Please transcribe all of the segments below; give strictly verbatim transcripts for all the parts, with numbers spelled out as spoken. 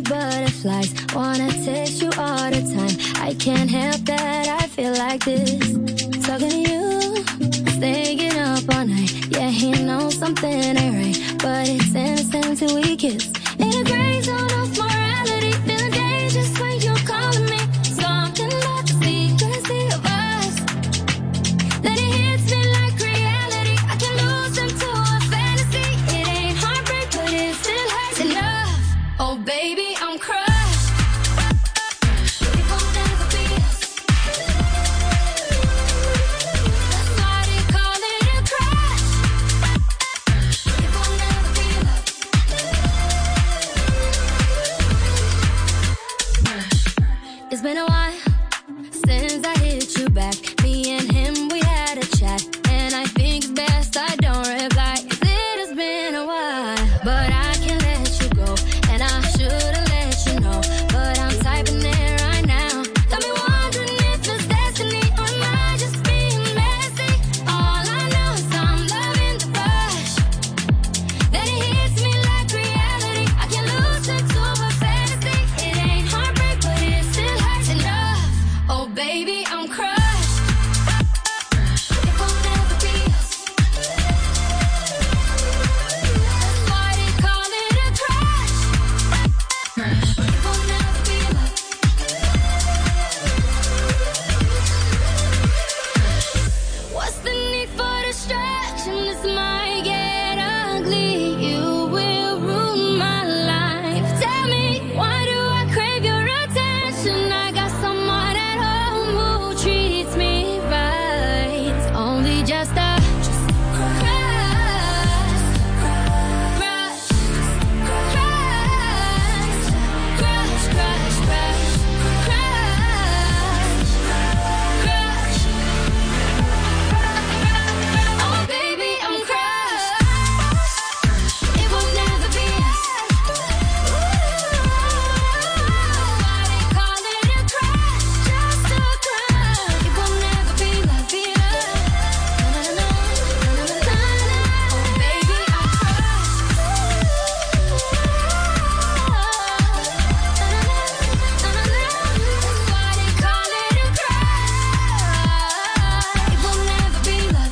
butterflies. Wanna taste you all the time. I can't help that I feel like this. Talking to you, staying up all night. Yeah, he knows something ain't right, but it's innocent till we kiss. In a gray zone of morality, feeling dangerous when you're calling me. Something about the secrecy of us, that it hits me like reality. I can lose into a fantasy. It ain't heartbreak, but it still hurts enough. Oh baby, I'm crushed. It won't ever be us. That's why they call it a crush. It won't ever be love. It's been a while since I hit you back. Me and him, we had a chat, and I think it's best I don't reply. It has been a while, but I can't let you go, and I should've let you know, but I'm typing it right now. Got me wondering if it's destiny, or am I just being messy? All I know is I'm loving the rush, that it hits me like reality. I can lose it to a fantasy. It ain't heartbreak, but it still hurts enough. Oh baby, I'm crushed. It won't ever be us. That's why they call it a crush. It won't ever be love. What's the need for distraction? This might get ugly. You will ruin my life. Tell me, why do I crave your attention? I got someone at home who treats me right. It's only just a crush, crush, crush, crush, crush, crush, crush, crush. Oh baby, I'm crushed. It will never be us. Why they call it a crush? Just a crush. It will never be love, be love. Na, na, na, na, na, na, na. Oh baby, I'm crushed. Na, na, na, na, na. Why they call it a crush? It will never be love.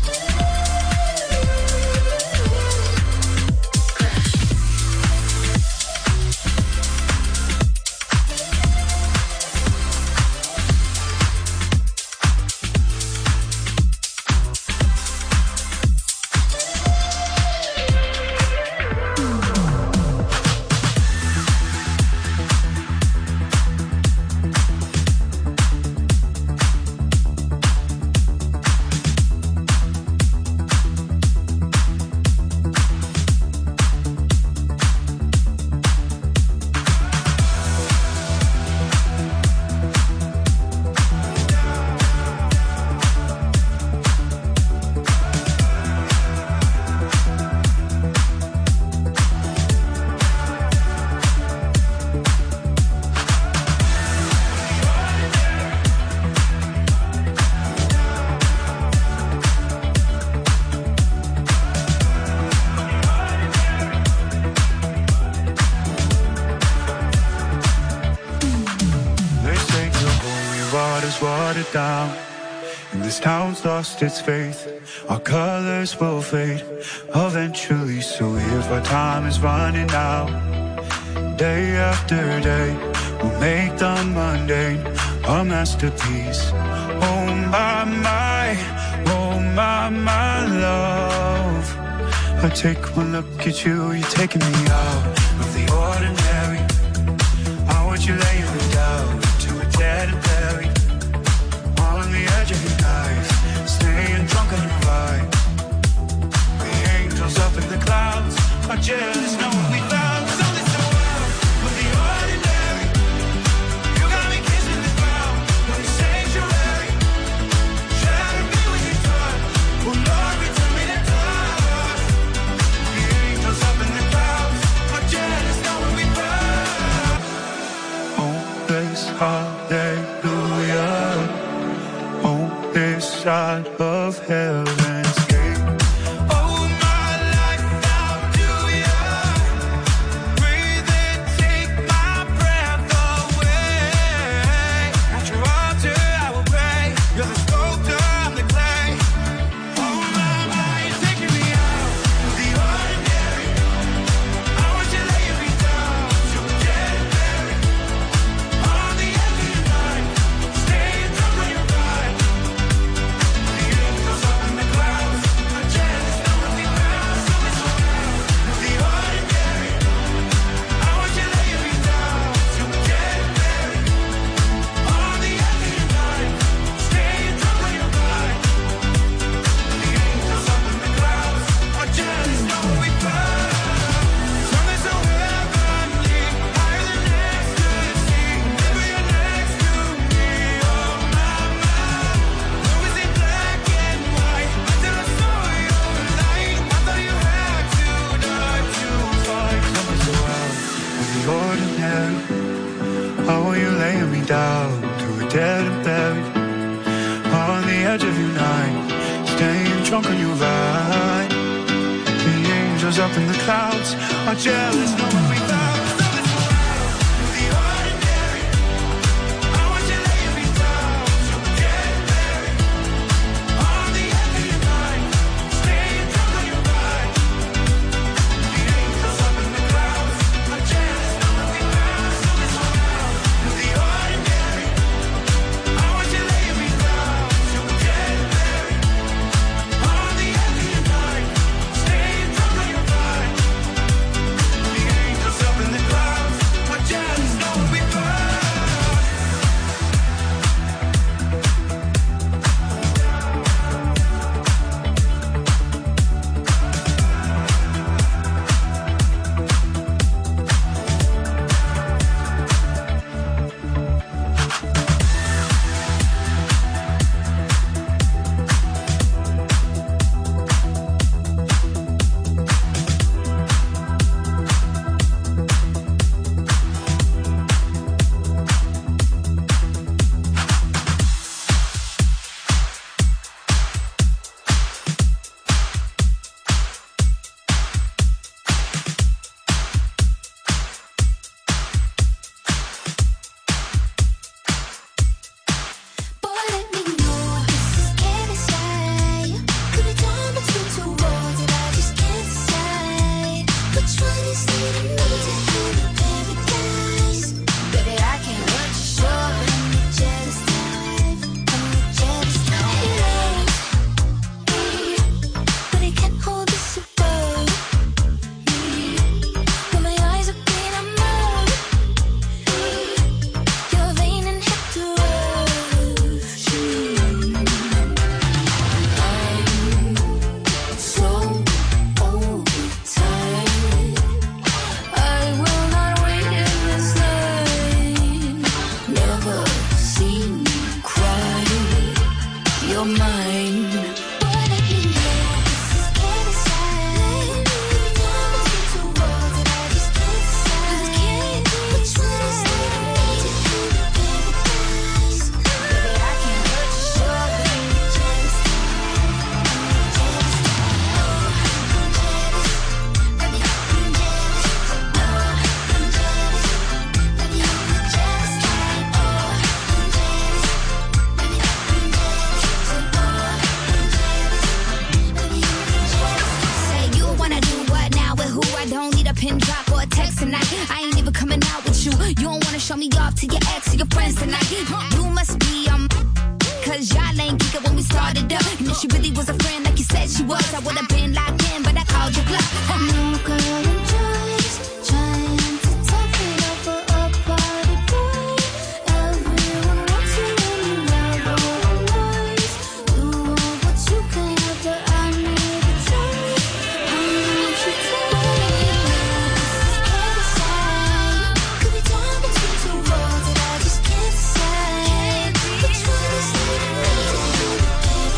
They say the holy water's watered down, and this town's lost its faith. Our colors will fade eventually, so if our time is running out, day after day, we'll make the mundane a masterpiece. Oh my, my, oh my, my love. I take one look at you, you're taking me out of the ordinary. How would you lay me down to a dead and buried, on the edge of your knife, staying drunk on your ride. The angels up in the clouds are jealous, know what we found. So this the world of the ordinary. You got me kissing the ground like a sanctuary. Shatter me when you touch. Oh Lord, return me to dust. The angels up in the clouds are jealous, know what we found. Oh, this hallelujah. On this side of heaven's gate. Oh, my life, now do ya breathe and take my getting buried on the edge of your night, staying drunk on your ride. The angels up in the clouds are jealous knowing we found.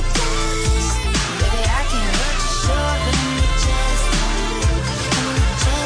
Just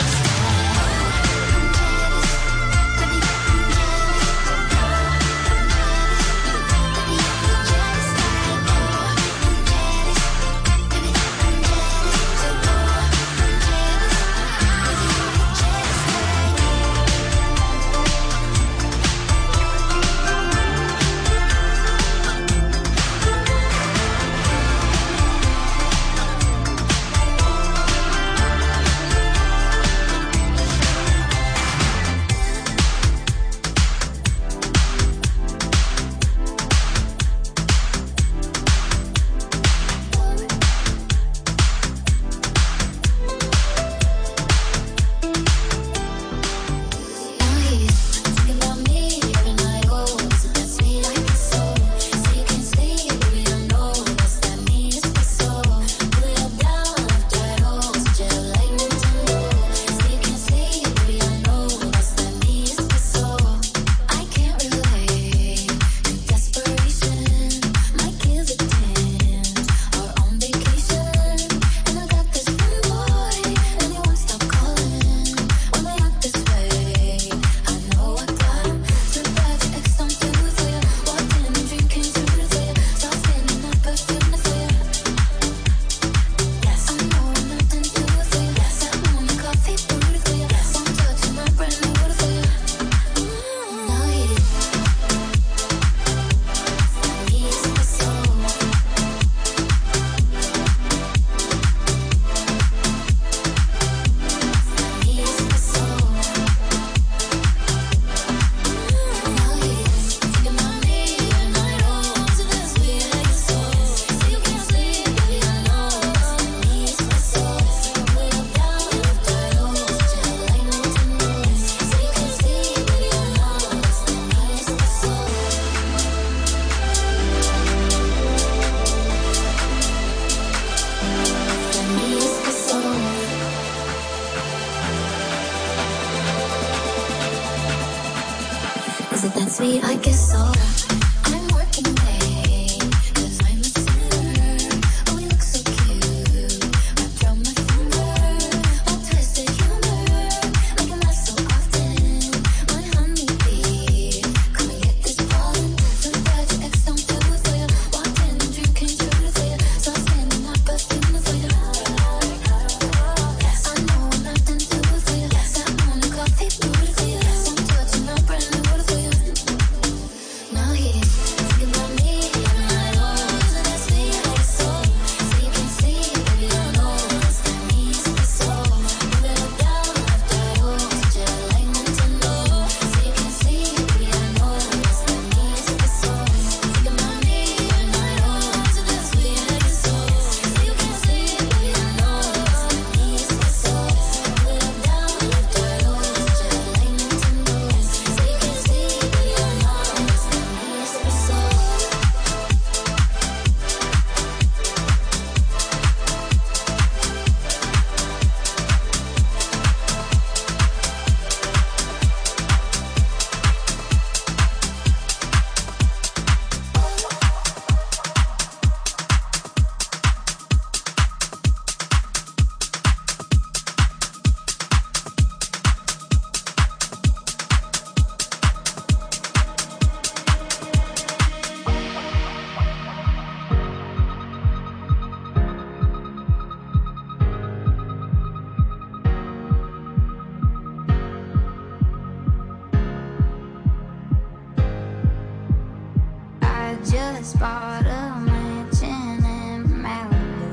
just bought a mansion in Malibu.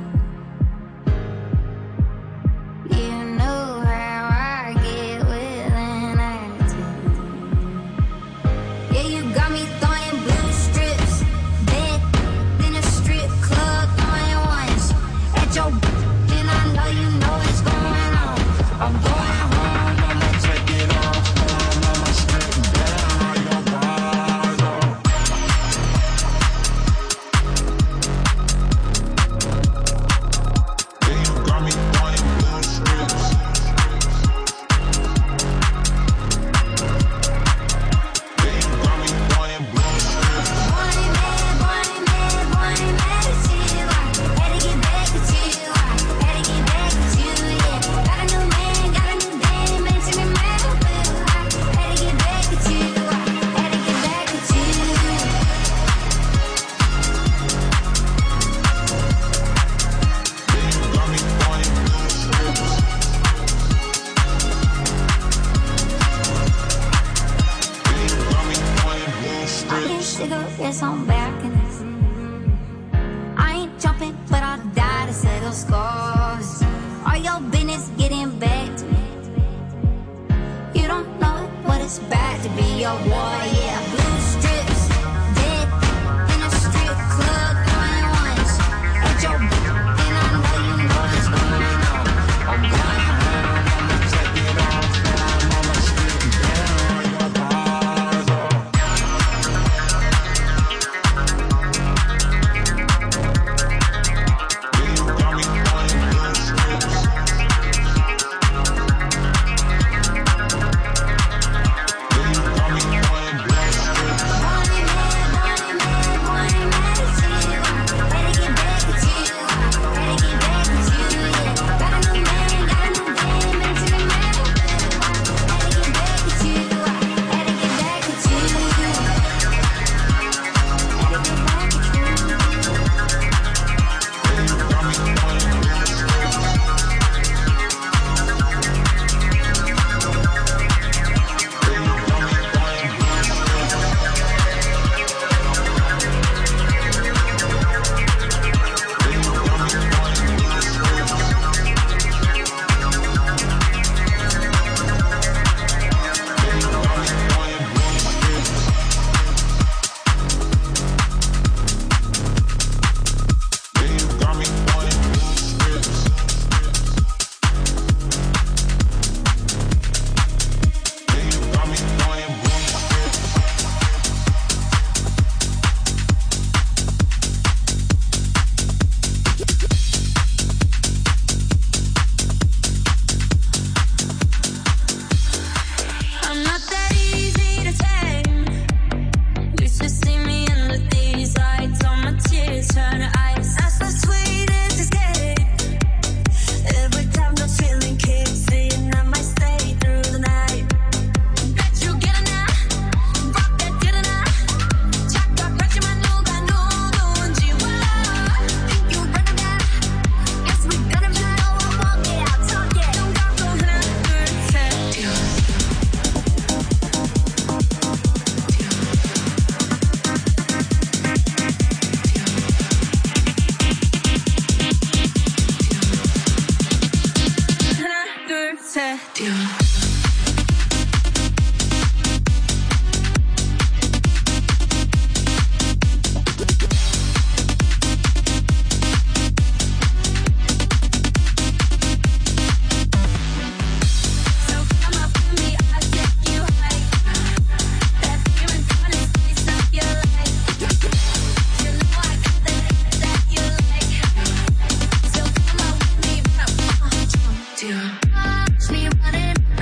You know how I get with an attitude. Yeah, you got me throwing blue strips, bed in a strip club, throwing ones at your. Then I know you know what's going on. I'm going home, I'ma take it off. I'ma strip down your bars off. Yeah, you got me throwing blue strips. Yeah, you got me throwing blue strips. Boy, man, boy, man, boy, man, it's you. I had to get back at you. I had to get back at you, yeah. Got a new man, got a new dame, mention in Malibu. I had to get back at you. I had to get back at you. Got me throwing blue strips. Got me throwing blue strips. Cigarettes on balconies. I ain't jumping, but I'll die to settle scores. Are your business getting back to me? You don't know what it's bad to be your boy, yeah. Blue strips, dead in a strip club, throwing ones at your. And I know you know what's going on. I'm going home, I'ma take it off. I'ma strip down your bars off. Yeah, you got me throwing blue strips. Yeah, you got me throwing blue strips. Boy, man, boy, man, boy, man, it's you. I had to get back at you. I had to get back at you, yeah. Got a new man, got a new dame, mention in Malibu. I had to get back at you. I had to get back at you. Had to get back at you. Yeah, you got me throwing blue strips. Yeah, you got me throwing blue strips. Yeah, you got me throwing blue strips. Yeah, you got me throwing blue strips. Yeah, you got me throwing blue strips. Yeah, you got me throwing blue strips. I'm not that easy to tame. You should see me under these lights. All my tears turn to ice. That's the sweetest escape. Every time the feeling kicks in, I might stay through the night. Bet you get it now. Rock that get it now. 착각하지만 누가 누군지 몰라. Think you run it down. Guess we got it now. I walk it out, talk it. 눈 감고 하나, 둘, 셋. 하나, 둘, 셋. So come up with me, I'll get you high. That feeling gonna spice up your life. You know I got that hit that you like. So come up with me, watch me running.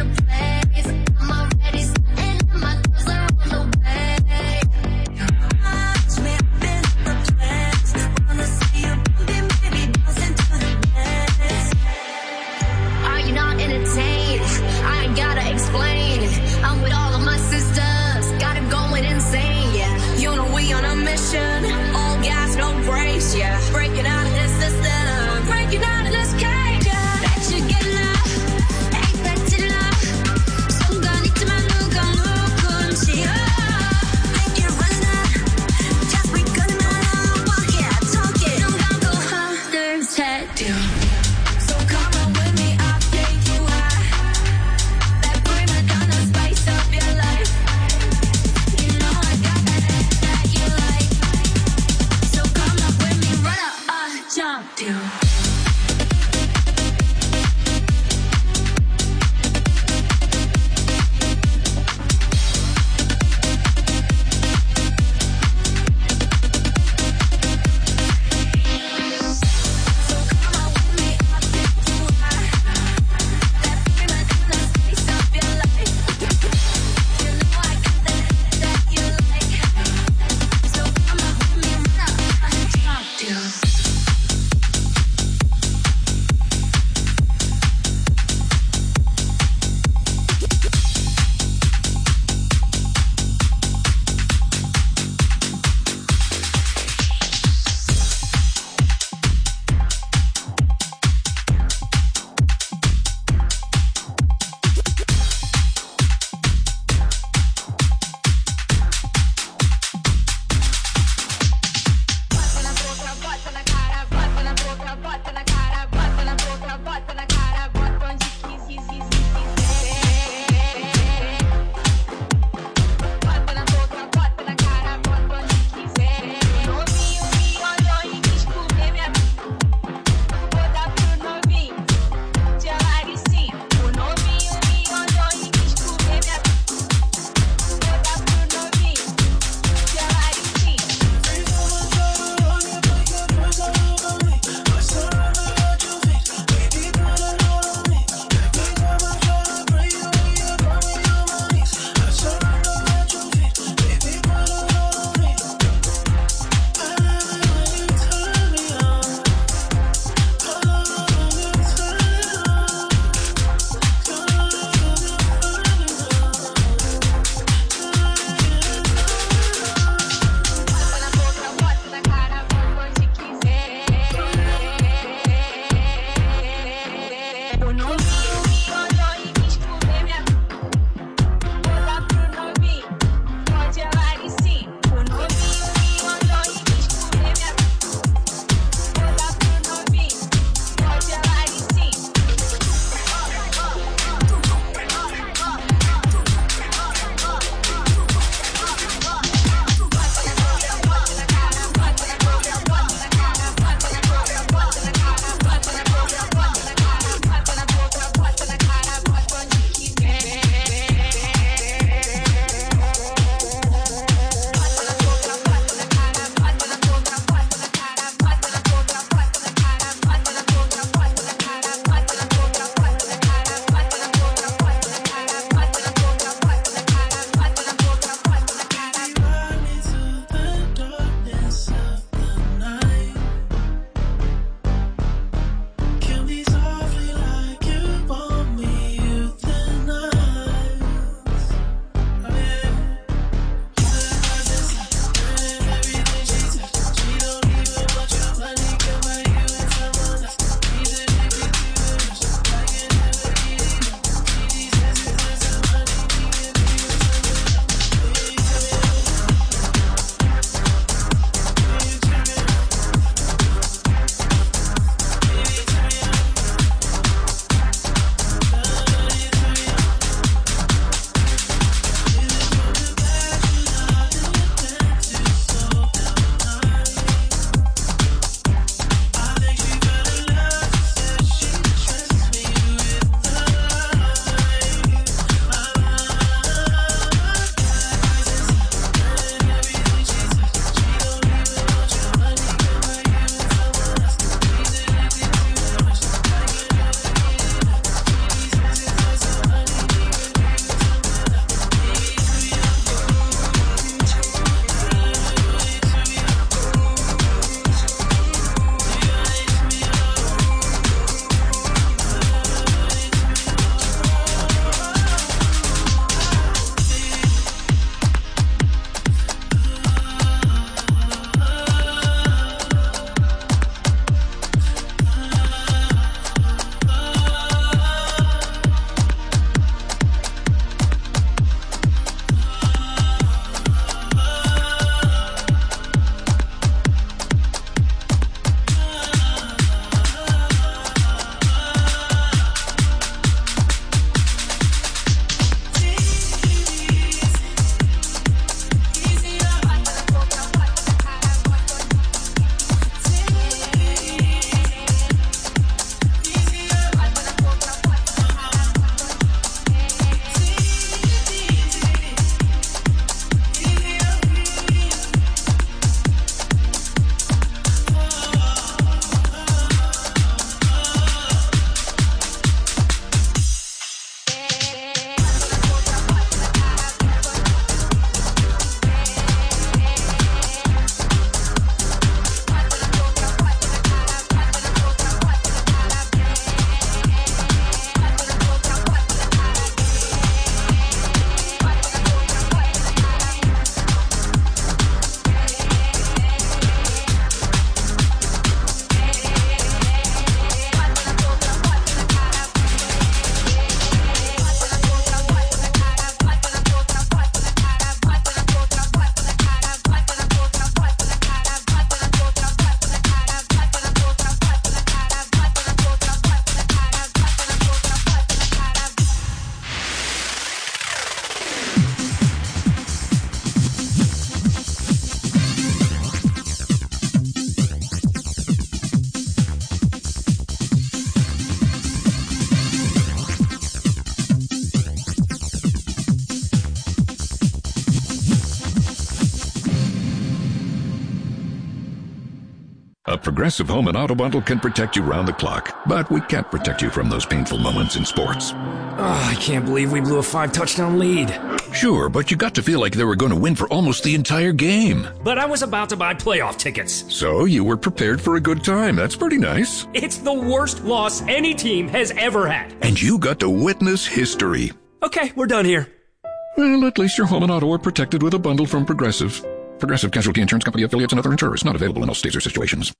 A Progressive Home and Auto Bundle can protect you round the clock, but we can't protect you from those painful moments in sports. Oh, I can't believe we blew a five-touchdown lead. Sure, but you got to feel like they were going to win for almost the entire game. But I was about to buy playoff tickets. So you were prepared for a good time. That's pretty nice. It's the worst loss any team has ever had. And you got to witness history. Okay, we're done here. Well, at least your home and auto are protected with a bundle from Progressive. Progressive Casualty Insurance Company affiliates and other insurers. Not available in all states or situations.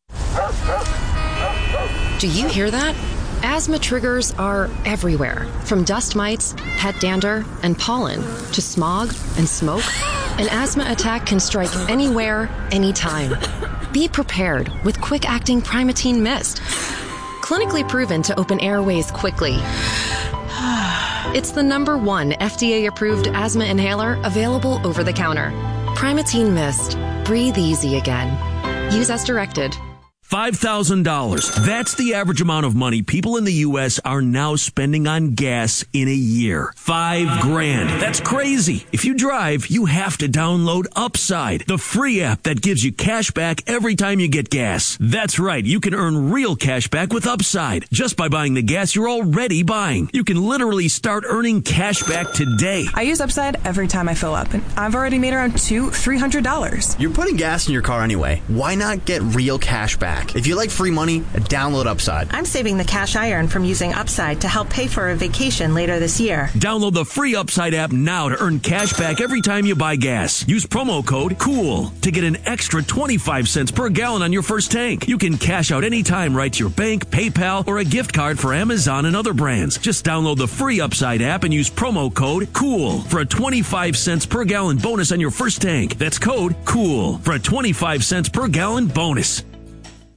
Do you hear that? Asthma triggers are everywhere. From dust mites, pet dander, and pollen, to smog and smoke. An asthma attack can strike anywhere, anytime. Be prepared with quick-acting Primatene Mist. Clinically proven to open airways quickly. It's the number one F D A-approved asthma inhaler available over the counter. Primatene Mist. Breathe easy again. Use as directed. five thousand dollars. That's the average amount of money people in the U S are now spending on gas in a year. Five grand. That's crazy. If you drive, you have to download Upside, the free app that gives you cash back every time you get gas. That's right. You can earn real cash back with Upside just by buying the gas you're already buying. You can literally start earning cash back today. I use Upside every time I fill up, and I've already made around two, three hundred dollars. You're putting gas in your car anyway. Why not get real cash back? If you like free money, download Upside. I'm saving the cash I earn from using Upside to help pay for a vacation later this year. Download the free Upside app now to earn cash back every time you buy gas. Use promo code COOL to get an extra twenty-five cents per gallon on your first tank. You can cash out anytime right to your bank, PayPal, or a gift card for Amazon and other brands. Just download the free Upside app and use promo code COOL for a twenty-five cents per gallon bonus on your first tank. That's code COOL for a twenty-five cents per gallon bonus.